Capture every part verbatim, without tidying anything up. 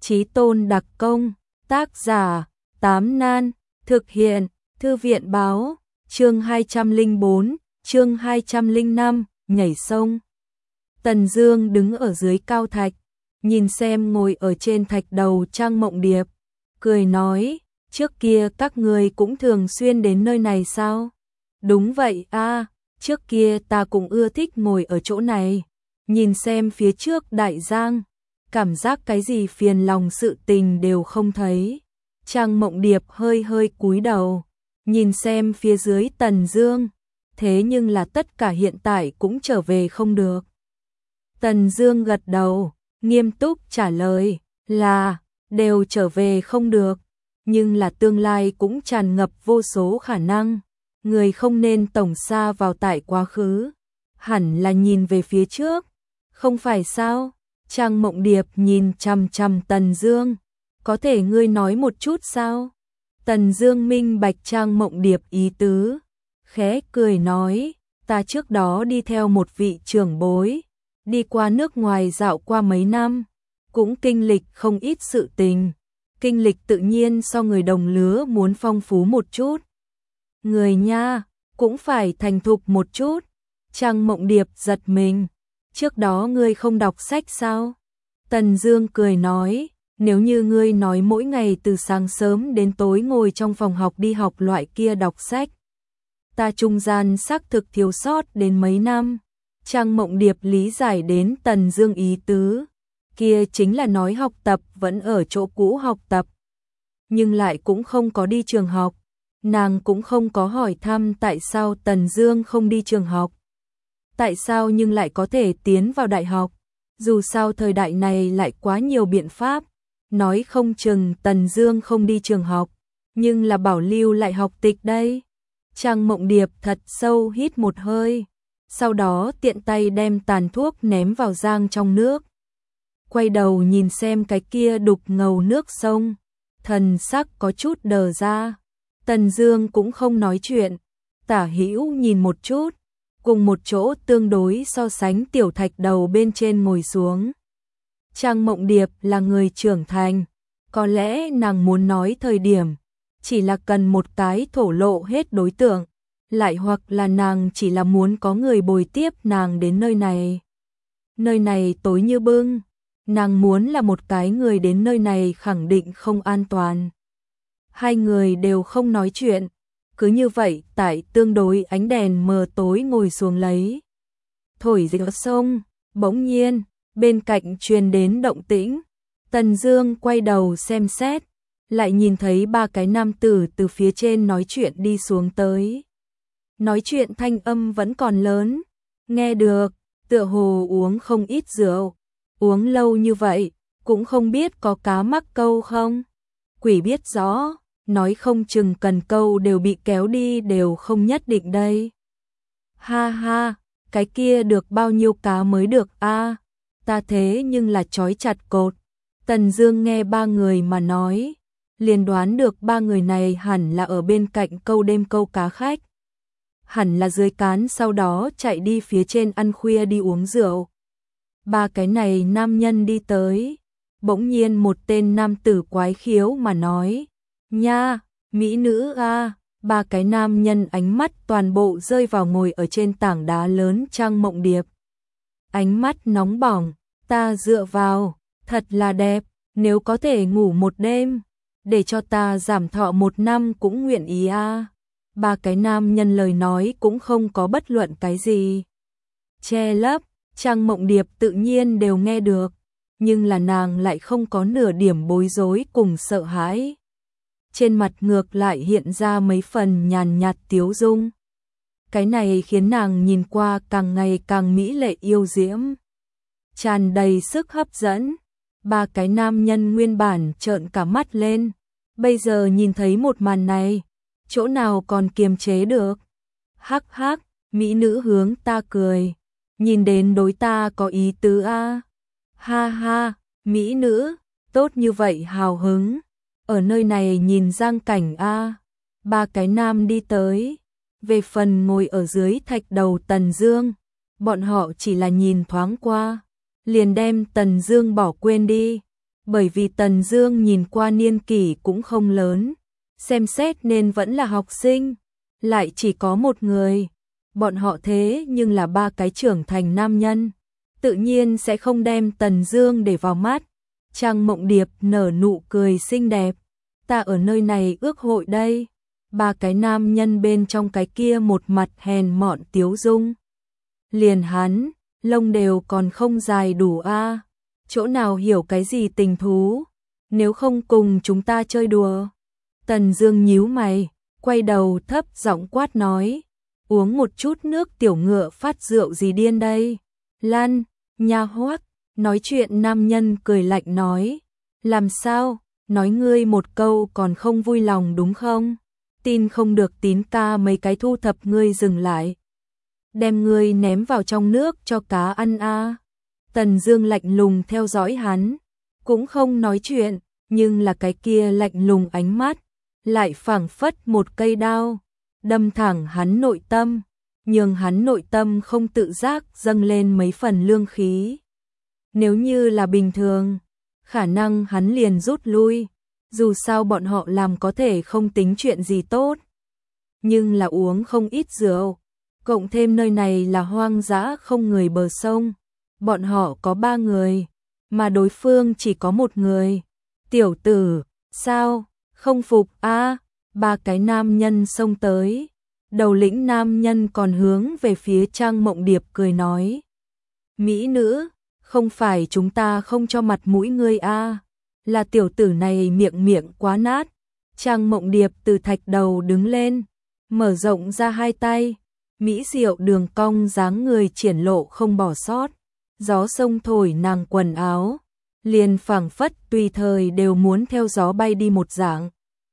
Chí tôn đặc công, tác giả, Tám Nan, thực hiện, Thư viện báo, chương hai trăm lẻ bốn, chương hai trăm lẻ năm, nhảy sông. Tần Dương đứng ở dưới cao thạch, nhìn xem ngồi ở trên thạch đầu Trang Mộng Điệp, cười nói, trước kia các ngươi cũng thường xuyên đến nơi này sao? Đúng vậy a, trước kia ta cũng ưa thích ngồi ở chỗ này, nhìn xem phía trước đại giang, cảm giác cái gì phiền lòng sự tình đều không thấy. Trang Mộng Điệp hơi hơi cúi đầu, nhìn xem phía dưới Tần Dương, thế nhưng là tất cả hiện tại cũng trở về không được. Tần Dương gật đầu, nghiêm túc trả lời, là, đều trở về không được, nhưng là tương lai cũng tràn ngập vô số khả năng, người không nên tổng sa vào tại quá khứ, hẳn là nhìn về phía trước, không phải sao? Trang Mộng Điệp nhìn chằm chằm Tần Dương, có thể ngươi nói một chút sao? Tần Dương minh bạch Trang Mộng Điệp ý tứ, khẽ cười nói, ta trước đó đi theo một vị trưởng bối, đi qua nước ngoài dạo qua mấy năm, cũng kinh lịch không ít sự tình, kinh lịch tự nhiên so người đồng lứa muốn phong phú một chút. Người nha, cũng phải thành thục một chút. Trang Mộng Điệp giật mình, trước đó ngươi không đọc sách sao? Tần Dương cười nói, nếu như ngươi nói mỗi ngày từ sáng sớm đến tối ngồi trong phòng học đi học loại kia đọc sách, ta trung gian xác thực thiếu sót đến mấy năm. Trang Mộng Điệp lý giải đến Tần Dương ý tứ, kia chính là nói học tập vẫn ở chỗ cũ học tập, nhưng lại cũng không có đi trường học. Nàng cũng không có hỏi thăm tại sao Tần Dương không đi trường học, tại sao nhưng lại có thể tiến vào đại học, dù sao thời đại này lại quá nhiều biện pháp, nói không chừng Tần Dương không đi trường học, nhưng là bảo lưu lại học tịch đây. Trang Mộng Điệp thật sâu hít một hơi, sau đó tiện tay đem tàn thuốc ném vào giang trong nước, quay đầu nhìn xem cái kia đục ngầu nước sông, thần sắc có chút đờ ra. Tần Dương cũng không nói chuyện, tả hữu nhìn một chút, cùng một chỗ tương đối so sánh tiểu thạch đầu bên trên ngồi xuống. Trang Mộng Điệp là người trưởng thành, có lẽ nàng muốn nói thời điểm, chỉ là cần một cái thổ lộ hết đối tượng, lại hoặc là nàng chỉ là muốn có người bồi tiếp nàng đến nơi này. Nơi này tối như bưng, nàng muốn là một cái người đến nơi này khẳng định không an toàn. Hai người đều không nói chuyện, cứ như vậy tại tương đối ánh đèn mờ tối ngồi xuống lấy. Thổi gió sông, bỗng nhiên, bên cạnh truyền đến động tĩnh. Tần Dương quay đầu xem xét, lại nhìn thấy ba cái nam tử từ phía trên nói chuyện đi xuống tới. Nói chuyện thanh âm vẫn còn lớn, nghe được, tựa hồ uống không ít rượu, uống lâu như vậy, cũng không biết có cá mắc câu không. Quỷ biết rõ, nói không chừng cần câu đều bị kéo đi đều không nhất định đây. Ha ha, cái kia được bao nhiêu cá mới được a? À, ta thế nhưng là trói chặt cột. Tần Dương nghe ba người mà nói, liền đoán được ba người này hẳn là ở bên cạnh câu đêm câu cá khách. Hẳn là dưới cán sau đó chạy đi phía trên ăn khuya đi uống rượu. Ba cái này nam nhân đi tới, bỗng nhiên một tên nam tử quái khiếu mà nói, nha, mỹ nữ a. À. Ba cái nam nhân ánh mắt toàn bộ rơi vào ngồi ở trên tảng đá lớn Trang Mộng Điệp. Ánh mắt nóng bỏng, ta dựa vào, thật là đẹp, nếu có thể ngủ một đêm, để cho ta giảm thọ một năm cũng nguyện ý a. À. Ba cái nam nhân lời nói cũng không có bất luận cái gì che lấp, Trang Mộng Điệp tự nhiên đều nghe được, nhưng là nàng lại không có nửa điểm bối rối cùng sợ hãi. Trên mặt ngược lại hiện ra mấy phần nhàn nhạt tiếu dung. Cái này khiến nàng nhìn qua càng ngày càng mỹ lệ yêu diễm, tràn đầy sức hấp dẫn. Ba cái nam nhân nguyên bản trợn cả mắt lên, bây giờ nhìn thấy một màn này, chỗ nào còn kiềm chế được. Hắc hắc, mỹ nữ hướng ta cười, nhìn đến đối ta có ý tứ a. À. Ha ha, mỹ nữ, tốt như vậy hào hứng. Ở nơi này nhìn giang cảnh a. À. Ba cái nam đi tới, về phần ngồi ở dưới thạch đầu Tần Dương, bọn họ chỉ là nhìn thoáng qua, liền đem Tần Dương bỏ quên đi. Bởi vì Tần Dương nhìn qua niên kỷ cũng không lớn, xem xét nên vẫn là học sinh, lại chỉ có một người. Bọn họ thế nhưng là ba cái trưởng thành nam nhân, tự nhiên sẽ không đem Tần Dương để vào mắt. Trang Mộng Điệp nở nụ cười xinh đẹp, ta ở nơi này ước hội đây. Ba cái nam nhân bên trong cái kia một mặt hèn mọn tiếu dung. Liền hắn, lông đều còn không dài đủ a, chỗ nào hiểu cái gì tình thú, nếu không cùng chúng ta chơi đùa. Tần Dương nhíu mày, quay đầu thấp giọng quát nói, uống một chút nước tiểu ngựa phát rượu gì điên đây. Lan, nha hoắc. Nói chuyện nam nhân cười lạnh nói, làm sao, nói ngươi một câu còn không vui lòng đúng không? Tin không được tín ca mấy cái thu thập ngươi dừng lại. Đem ngươi ném vào trong nước cho cá ăn a. Tần Dương lạnh lùng theo dõi hắn, cũng không nói chuyện, nhưng là cái kia lạnh lùng ánh mắt, lại phảng phất một cây đao, đâm thẳng hắn nội tâm, nhưng hắn nội tâm không tự giác dâng lên mấy phần lương khí. Nếu như là bình thường, khả năng hắn liền rút lui, dù sao bọn họ làm có thể không tính chuyện gì tốt. Nhưng là uống không ít rượu, cộng thêm nơi này là hoang dã không người bờ sông, bọn họ có ba người, mà đối phương chỉ có một người. Tiểu tử, sao, không phục a? À, ba cái nam nhân xông tới, đầu lĩnh nam nhân còn hướng về phía Trang Mộng Điệp cười nói, mỹ nữ, không phải chúng ta không cho mặt mũi ngươi a, à, là tiểu tử này miệng miệng quá nát. Trang Mộng Điệp từ thạch đầu đứng lên, mở rộng ra hai tay, mỹ diệu đường cong dáng người triển lộ không bỏ sót, gió sông thổi nàng quần áo, liền phảng phất tùy thời đều muốn theo gió bay đi một dạng.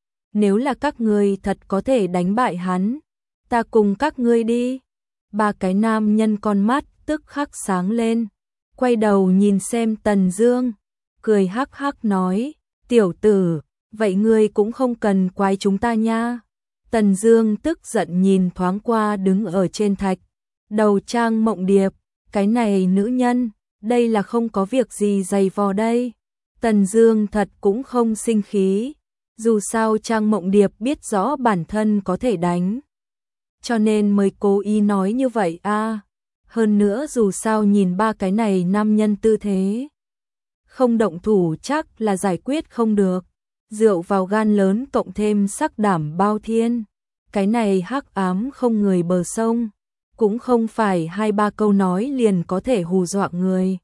Nếu là các ngươi thật có thể đánh bại hắn, ta cùng các ngươi đi. Ba cái nam nhân con mắt tức khắc sáng lên, quay đầu nhìn xem Tần Dương, cười hắc hắc nói, tiểu tử, vậy ngươi cũng không cần quái chúng ta nha. Tần Dương tức giận nhìn thoáng qua đứng ở trên thạch đầu Trang Mộng Điệp, cái này nữ nhân, đây là không có việc gì dày vò đây. Tần Dương thật cũng không sinh khí, dù sao Trang Mộng Điệp biết rõ bản thân có thể đánh, cho nên mới cố ý nói như vậy a. À, hơn nữa dù sao nhìn ba cái này nam nhân tư thế, không động thủ chắc là giải quyết không được. Rượu vào gan lớn cộng thêm sắc đảm bao thiên, cái này hắc ám không người bờ sông, cũng không phải hai ba câu nói liền có thể hù dọa người.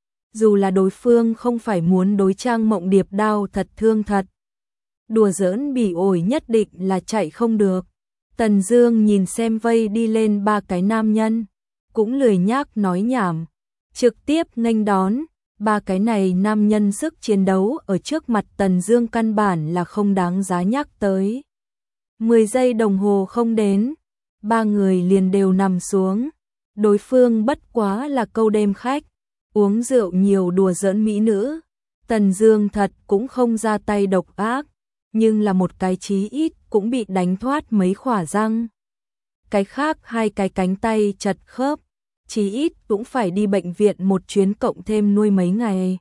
Dù là đối phương không phải muốn đối Trang Mộng Điệp đau thật thương thật, đùa giỡn bỉ ổi nhất định là chạy không được. Tần Dương nhìn xem vây đi lên ba cái nam nhân, cũng lười nhác nói nhảm, trực tiếp nghênh đón. Ba cái này nam nhân sức chiến đấu ở trước mặt Tần Dương căn bản là không đáng giá nhắc tới. Mười giây đồng hồ không đến, ba người liền đều nằm xuống. Đối phương bất quá là câu đêm khách, uống rượu nhiều đùa giỡn mỹ nữ. Tần Dương thật cũng không ra tay độc ác, nhưng là một cái chí ít cũng bị đánh thoát mấy khỏa răng. Cái khác hai cái cánh tay chật khớp, chí ít cũng phải đi bệnh viện một chuyến cộng thêm nuôi mấy ngày.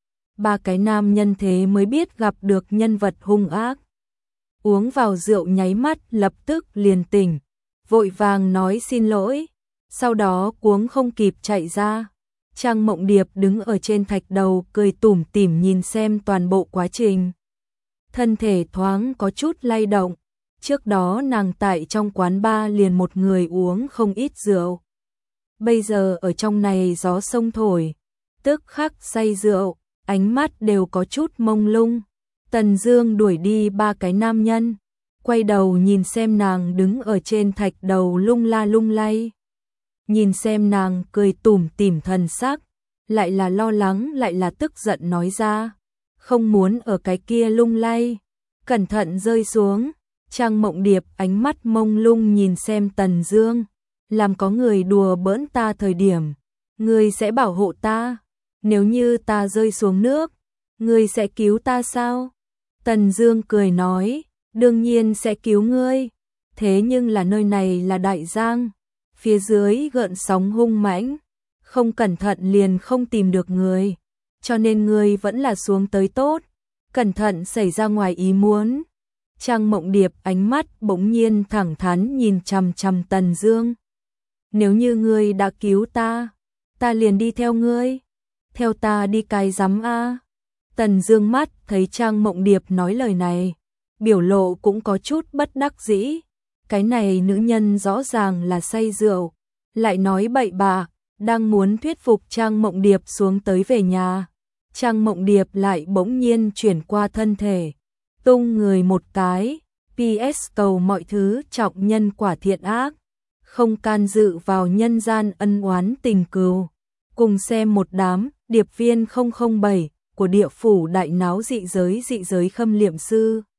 Ba cái nam nhân thế mới biết gặp được nhân vật hung ác. Uống vào rượu nháy mắt lập tức liền tỉnh, vội vàng nói xin lỗi, sau đó cuống không kịp chạy ra. Trang Mộng Điệp đứng ở trên thạch đầu cười tủm tỉm nhìn xem toàn bộ quá trình. Thân thể thoáng có chút lay động, trước đó nàng tại trong quán bar liền một người uống không ít rượu. Bây giờ ở trong này gió sông thổi, tức khắc say rượu, ánh mắt đều có chút mông lung. Tần Dương đuổi đi ba cái nam nhân, quay đầu nhìn xem nàng đứng ở trên thạch đầu lung la lung lay. Nhìn xem nàng cười tủm tỉm thần sắc, lại là lo lắng lại là tức giận nói ra, không muốn ở cái kia lung lay, cẩn thận rơi xuống. Trang Mộng Điệp ánh mắt mông lung nhìn xem Tần Dương, làm có người đùa bỡn ta thời điểm, ngươi sẽ bảo hộ ta, nếu như ta rơi xuống nước, ngươi sẽ cứu ta sao? Tần Dương cười nói, đương nhiên sẽ cứu ngươi, thế nhưng là nơi này là đại giang, phía dưới gợn sóng hung mãnh, không cẩn thận liền không tìm được người, cho nên ngươi vẫn là xuống tới tốt, cẩn thận xảy ra ngoài ý muốn. Trang Mộng Điệp ánh mắt bỗng nhiên thẳng thắn nhìn chằm chằm Tần Dương. Nếu như ngươi đã cứu ta, ta liền đi theo ngươi. Theo ta đi cái rắm a. Tần Dương mắt thấy Trang Mộng Điệp nói lời này, biểu lộ cũng có chút bất đắc dĩ. Cái này nữ nhân rõ ràng là say rượu, lại nói bậy bạ, đang muốn thuyết phục Trang Mộng Điệp xuống tới về nhà. Trang Mộng Điệp lại bỗng nhiên chuyển qua thân thể, tung người một cái, pê ét cầu mọi thứ trọng nhân quả thiện ác, không can dự vào nhân gian ân oán tình cừu. Cùng xem một đám điệp viên không không bảy của địa phủ đại náo dị giới dị giới khâm liệm sư.